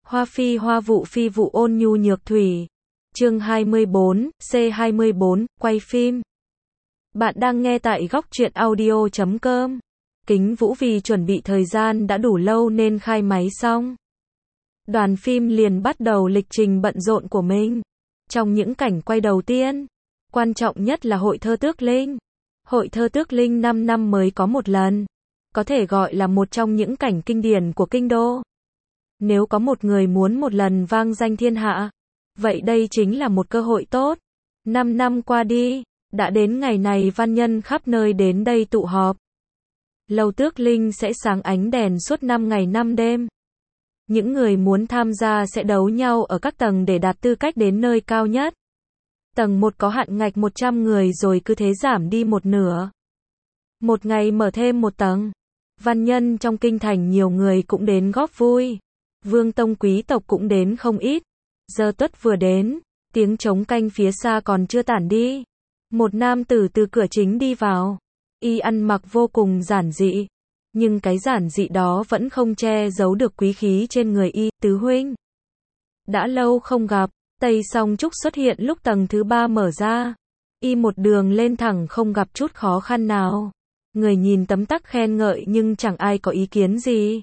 Hoa phi hoa vụ phi vụ ôn nhu nhược thủy. Chương 24, C24, quay phim. Bạn đang nghe tại góc truyện audio.com. Kính Vũ vì chuẩn bị thời gian đã đủ lâu nên khai máy xong. Đoàn phim liền bắt đầu lịch trình bận rộn của mình. Trong những cảnh quay đầu tiên, quan trọng nhất là Hội Thơ Tước Linh. Hội Thơ Tước Linh 5 năm mới có một lần. Có thể gọi là một trong những cảnh kinh điển của kinh đô. Nếu có một người muốn một lần vang danh thiên hạ, vậy đây chính là một cơ hội tốt. 5 năm qua đi, đã đến ngày này văn nhân khắp nơi đến đây tụ họp. Lầu Tước Linh sẽ sáng ánh đèn suốt 5 ngày 5 đêm. Những người muốn tham gia sẽ đấu nhau ở các tầng để đạt tư cách đến nơi cao nhất. Tầng 1 có hạn ngạch 100 người rồi cứ thế giảm đi một nửa. Một ngày mở thêm một tầng. Văn nhân trong kinh thành nhiều người cũng đến góp vui. Vương tông quý tộc cũng đến không ít. Giờ tuất vừa đến, tiếng trống canh phía xa còn chưa tản đi. Một nam tử từ cửa chính đi vào. Y ăn mặc vô cùng giản dị. Nhưng cái giản dị đó vẫn không che giấu được quý khí trên người y. Tứ huynh. Đã lâu không gặp, Tây Song Trúc xuất hiện lúc tầng thứ 3 mở ra. Y một đường lên thẳng không gặp chút khó khăn nào. Người nhìn tấm tắc khen ngợi nhưng chẳng ai có ý kiến gì.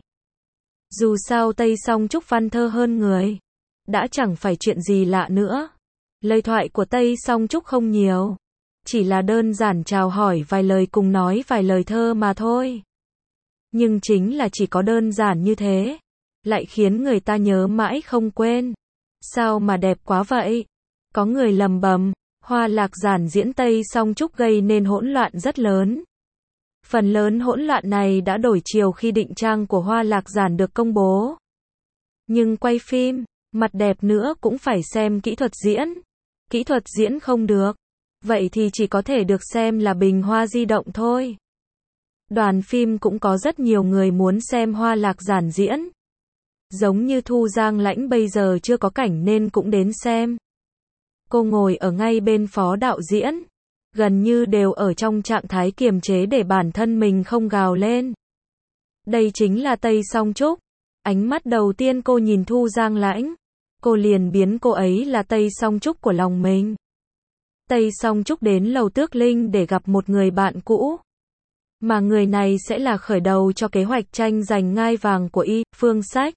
Dù sao Tây Song Trúc văn thơ hơn người. Đã chẳng phải chuyện gì lạ nữa. Lời thoại của Tây Song Trúc không nhiều. Chỉ là đơn giản chào hỏi vài lời cùng nói vài lời thơ mà thôi. Nhưng chính là chỉ có đơn giản như thế, lại khiến người ta nhớ mãi không quên. Sao mà đẹp quá vậy? Có người lầm bầm, Hoa Lạc giản diễn Tây Song Trúc gây nên hỗn loạn rất lớn. Phần lớn hỗn loạn này đã đổi chiều khi định trang của Hoa Lạc giản được công bố. Nhưng quay phim, mặt đẹp nữa cũng phải xem kỹ thuật diễn. Kỹ thuật diễn không được, vậy thì chỉ có thể được xem là bình hoa di động thôi. Đoàn phim cũng có rất nhiều người muốn xem Hoa Lạc giản diễn. Giống như Thu Giang Lãnh bây giờ chưa có cảnh nên cũng đến xem. Cô ngồi ở ngay bên phó đạo diễn. Gần như đều ở trong trạng thái kiềm chế để bản thân mình không gào lên. Đây chính là Tây Song Trúc. Ánh mắt đầu tiên cô nhìn Thu Giang Lãnh, cô liền biến cô ấy là Tây Song Trúc của lòng mình. Tây Song Trúc đến Lầu Tước Linh để gặp một người bạn cũ. Mà người này sẽ là khởi đầu cho kế hoạch tranh giành ngai vàng của y, Phương Sách.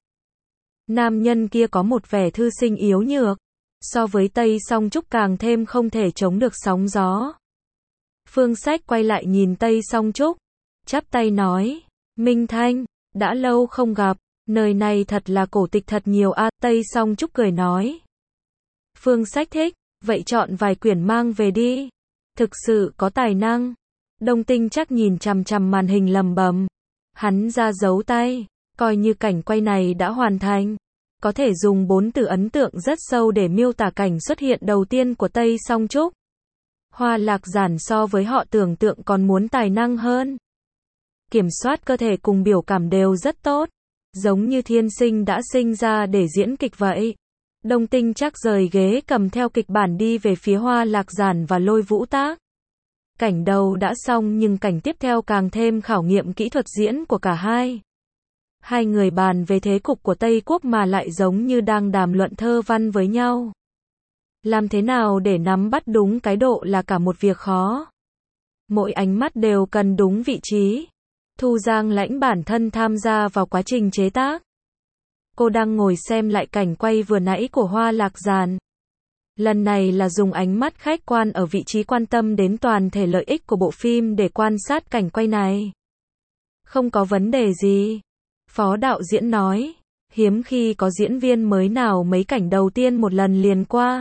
Nam nhân kia có một vẻ thư sinh yếu nhược. So với Tây Song Trúc càng thêm không thể chống được sóng gió. Phương Sách quay lại nhìn Tây Song Trúc, chắp tay nói, Minh Thanh, đã lâu không gặp, nơi này thật là cổ tịch thật nhiều a. Tây Song Trúc cười nói. Phương Sách thích, vậy chọn vài quyển mang về đi. Thực sự có tài năng. Đông Tinh chắc nhìn chằm chằm màn hình lầm bầm. Hắn ra dấu tay, coi như cảnh quay này đã hoàn thành. Có thể dùng 4 từ ấn tượng rất sâu để miêu tả cảnh xuất hiện đầu tiên của Tây Song Trúc. Hoa Lạc giản so với họ tưởng tượng còn muốn tài năng hơn. Kiểm soát cơ thể cùng biểu cảm đều rất tốt. Giống như thiên sinh đã sinh ra để diễn kịch vậy. Đông Tinh chắc rời ghế cầm theo kịch bản đi về phía Hoa Lạc giản và Lôi Vũ Tác. Cảnh đầu đã xong nhưng cảnh tiếp theo càng thêm khảo nghiệm kỹ thuật diễn của cả hai. Hai người bàn về thế cục của Tây Quốc mà lại giống như đang đàm luận thơ văn với nhau. Làm thế nào để nắm bắt đúng cái độ là cả một việc khó. Mỗi ánh mắt đều cần đúng vị trí. Thu Giang Lãnh bản thân tham gia vào quá trình chế tác. Cô đang ngồi xem lại cảnh quay vừa nãy của Hoa Lạc giản. Lần này là dùng ánh mắt khách quan ở vị trí quan tâm đến toàn thể lợi ích của bộ phim để quan sát cảnh quay này. Không có vấn đề gì. Phó đạo diễn nói, hiếm khi có diễn viên mới nào mấy cảnh đầu tiên một lần liền qua.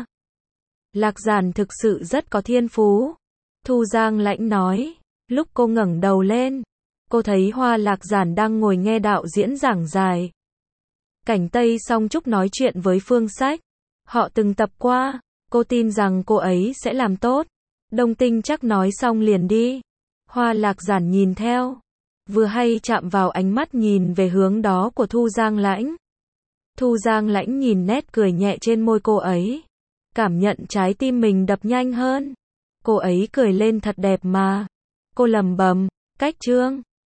Lạc giản thực sự rất có thiên phú. Thu Giang Lãnh nói, lúc cô ngẩng đầu lên, cô thấy Hoa Lạc giản đang ngồi nghe đạo diễn giảng giải. Cảnh Tây Song Trúc nói chuyện với Phương Sách. Họ từng tập qua, cô tin rằng cô ấy sẽ làm tốt. Đông Tinh chắc nói xong liền đi. Hoa Lạc giản nhìn theo. Vừa hay chạm vào ánh mắt nhìn về hướng đó của Thu Giang Lãnh. Thu Giang Lãnh nhìn nét cười nhẹ trên môi cô ấy. Cảm nhận trái tim mình đập nhanh hơn. Cô ấy cười lên thật đẹp mà. Cô lẩm bẩm, cách chương.